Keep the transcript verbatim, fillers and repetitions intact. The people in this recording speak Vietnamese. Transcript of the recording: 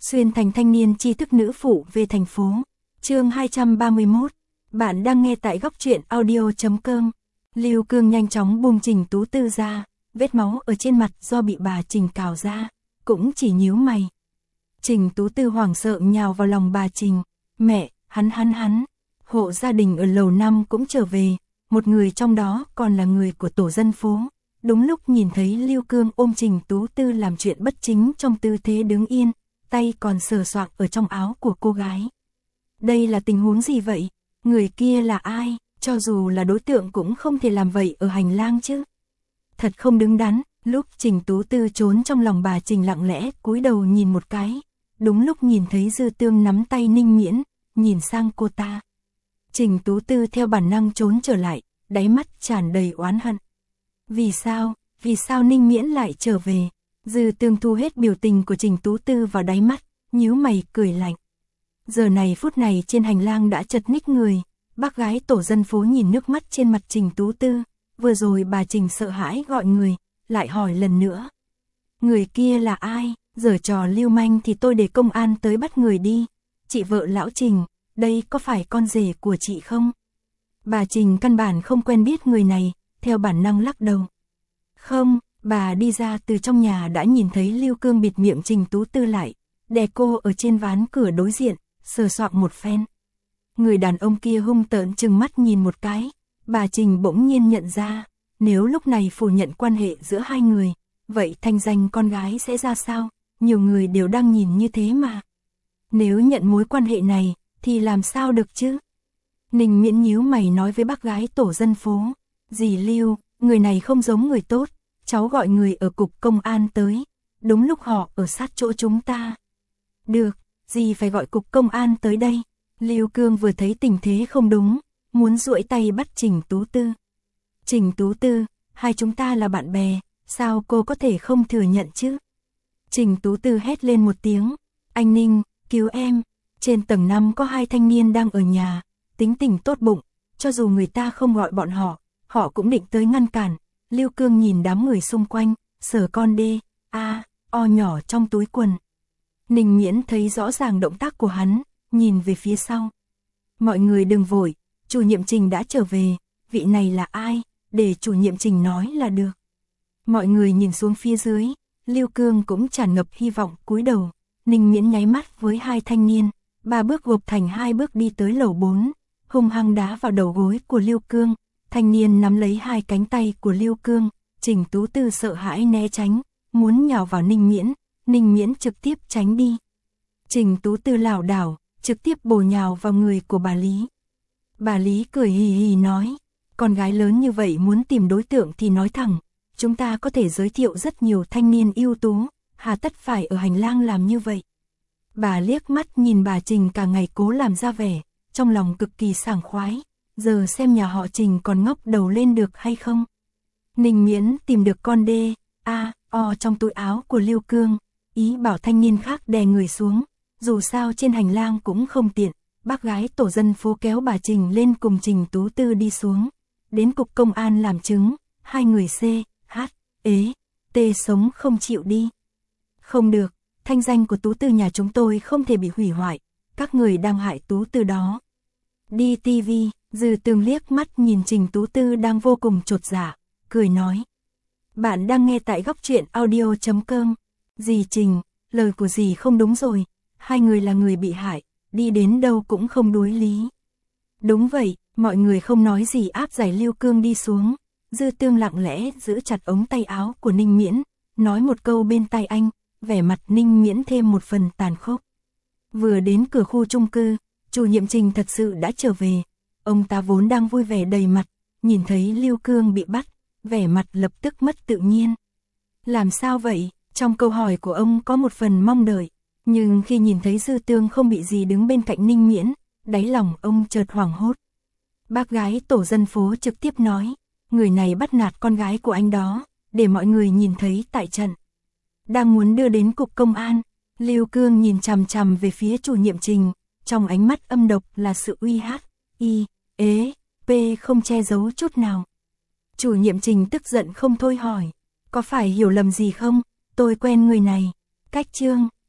Xuyên thành thanh niên tri thức nữ phụ về thành phố. Chương hai trăm ba mươi mốt. Bạn đang nghe tại góc truyện audio chấm com. Lưu Cương nhanh chóng buông Trình Tú Tư ra, vết máu ở trên mặt do bị bà Trình cào ra, cũng chỉ nhíu mày. Trình Tú Tư hoảng sợ nhào vào lòng bà Trình. Mẹ, hắn hắn hắn. Hộ gia đình ở lầu năm cũng trở về, một người trong đó còn là người của tổ dân phố. Đúng lúc nhìn thấy Lưu Cương ôm Trình Tú Tư làm chuyện bất chính trong tư thế đứng yên, tay còn sờ soạng ở trong áo của cô gái. Đây là tình huống gì vậy? Người kia là ai? Cho dù là đối tượng cũng không thể làm vậy ở hành lang chứ. Thật không đứng đắn. Lúc Trình Tú Tư trốn trong lòng bà Trình lặng lẽ cúi đầu nhìn một cái. Đúng lúc nhìn thấy Dư Tương nắm tay Ninh Miễn, nhìn sang cô ta. Trình Tú Tư theo bản năng trốn trở lại, đáy mắt tràn đầy oán hận. Vì sao? Vì sao Ninh Miễn lại trở về? Dư Tương thu hết biểu tình của Trình Tú Tư vào đáy mắt, nhíu mày cười lạnh. Giờ này phút này trên hành lang đã chật ních người, bác gái tổ dân phố nhìn nước mắt trên mặt Trình Tú Tư, vừa rồi bà Trình sợ hãi gọi người, lại hỏi lần nữa. Người kia là ai? Giở trò lưu manh thì tôi để công an tới bắt người đi. Chị vợ lão Trình, đây có phải con rể của chị không? Bà Trình căn bản không quen biết người này, theo bản năng lắc đầu. Không, bà đi ra từ trong nhà đã nhìn thấy Lưu Cương bịt miệng Trình Tú Tư lại, đè cô ở trên ván cửa đối diện, sờ soạng một phen. Người đàn ông kia hung tợn trừng mắt nhìn một cái, bà Trình bỗng nhiên nhận ra, nếu lúc này phủ nhận quan hệ giữa hai người, vậy thanh danh con gái sẽ ra sao? Nhiều người đều đang nhìn như thế mà. Nếu nhận mối quan hệ này, thì làm sao được chứ? Ninh Miễn nhíu mày nói với bác gái tổ dân phố. Dì Lưu, người này không giống người tốt, cháu gọi người ở cục công an tới, đúng lúc họ ở sát chỗ chúng ta. Được, dì phải gọi cục công an tới đây. Lưu Cương vừa thấy tình thế không đúng, muốn duỗi tay bắt Trình Tú Tư. Trình Tú Tư, hai chúng ta là bạn bè, sao cô có thể không thừa nhận chứ? Trình Tú Tư hét lên một tiếng, anh Ninh, cứu em. Trên tầng năm có hai thanh niên đang ở nhà, tính tình tốt bụng, cho dù người ta không gọi bọn họ, họ cũng định tới ngăn cản. Lưu Cương nhìn đám người xung quanh, sờ con đê, a, o nhỏ trong túi quần. Ninh Miễn thấy rõ ràng động tác của hắn, nhìn về phía sau. Mọi người đừng vội, chủ nhiệm Trình đã trở về, vị này là ai, để chủ nhiệm Trình nói là được. Mọi người nhìn xuống phía dưới, Lưu Cương cũng tràn ngập hy vọng cúi đầu. Ninh Miễn nháy mắt với hai thanh niên, ba bước gộp thành hai bước đi tới lầu bốn, hung hăng đá vào đầu gối của Lưu Cương. Thanh niên nắm lấy hai cánh tay của Lưu Cương, Trình Tú Tư sợ hãi né tránh, muốn nhào vào Ninh Miễn, Ninh Miễn trực tiếp tránh đi. Trình Tú Tư lảo đảo, trực tiếp bổ nhào vào người của bà Lý. Bà Lý cười hì hì nói, con gái lớn như vậy muốn tìm đối tượng thì nói thẳng, chúng ta có thể giới thiệu rất nhiều thanh niên ưu tú, hà tất phải ở hành lang làm như vậy. Bà liếc mắt nhìn bà Trình cả ngày cố làm ra vẻ, trong lòng cực kỳ sảng khoái, giờ xem nhà họ Trình còn ngóc đầu lên được hay không. Ninh Miễn tìm được con đê, a, o trong túi áo của Lưu Cương, ý bảo thanh niên khác đè người xuống, dù sao trên hành lang cũng không tiện. Bác gái tổ dân phố kéo bà Trình lên cùng Trình Tú Tư đi xuống, đến cục công an làm chứng. Hai người C, H, ế, T sống không chịu đi. Không được, thanh danh của Tú Tư nhà chúng tôi không thể bị hủy hoại, các người đang hại Tú Tư đó. Đi ti vi, Dư Tương liếc mắt nhìn Trình Tú Tư đang vô cùng chột dạ, cười nói. Bạn đang nghe tại góc truyện audio chấm com. Dì Trình, lời của dì không đúng rồi, hai người là người bị hại, đi đến đâu cũng không đối lý. Đúng vậy, mọi người không nói gì áp giải Lưu Cương đi xuống. Dư Tương lặng lẽ giữ chặt ống tay áo của Ninh Miễn, nói một câu bên tai anh, vẻ mặt Ninh Miễn thêm một phần tàn khốc. Vừa đến cửa khu chung cư, chủ nhiệm Trình thật sự đã trở về. Ông ta vốn đang vui vẻ đầy mặt, nhìn thấy Lưu Cương bị bắt, vẻ mặt lập tức mất tự nhiên. Làm sao vậy? Trong câu hỏi của ông có một phần mong đợi, nhưng khi nhìn thấy Dư Tương không bị gì đứng bên cạnh Ninh Miễn, đáy lòng ông chợt hoảng hốt. Bác gái tổ dân phố trực tiếp nói, người này bắt nạt con gái của anh đó, để mọi người nhìn thấy tại trận. Đang muốn đưa đến cục công an, Lưu Cương nhìn chằm chằm về phía chủ nhiệm Trình, trong ánh mắt âm độc là sự uy hát, y, ế, p không che giấu chút nào. Chủ nhiệm Trình tức giận không thôi hỏi, có phải hiểu lầm gì không, tôi quen người này. Cách chương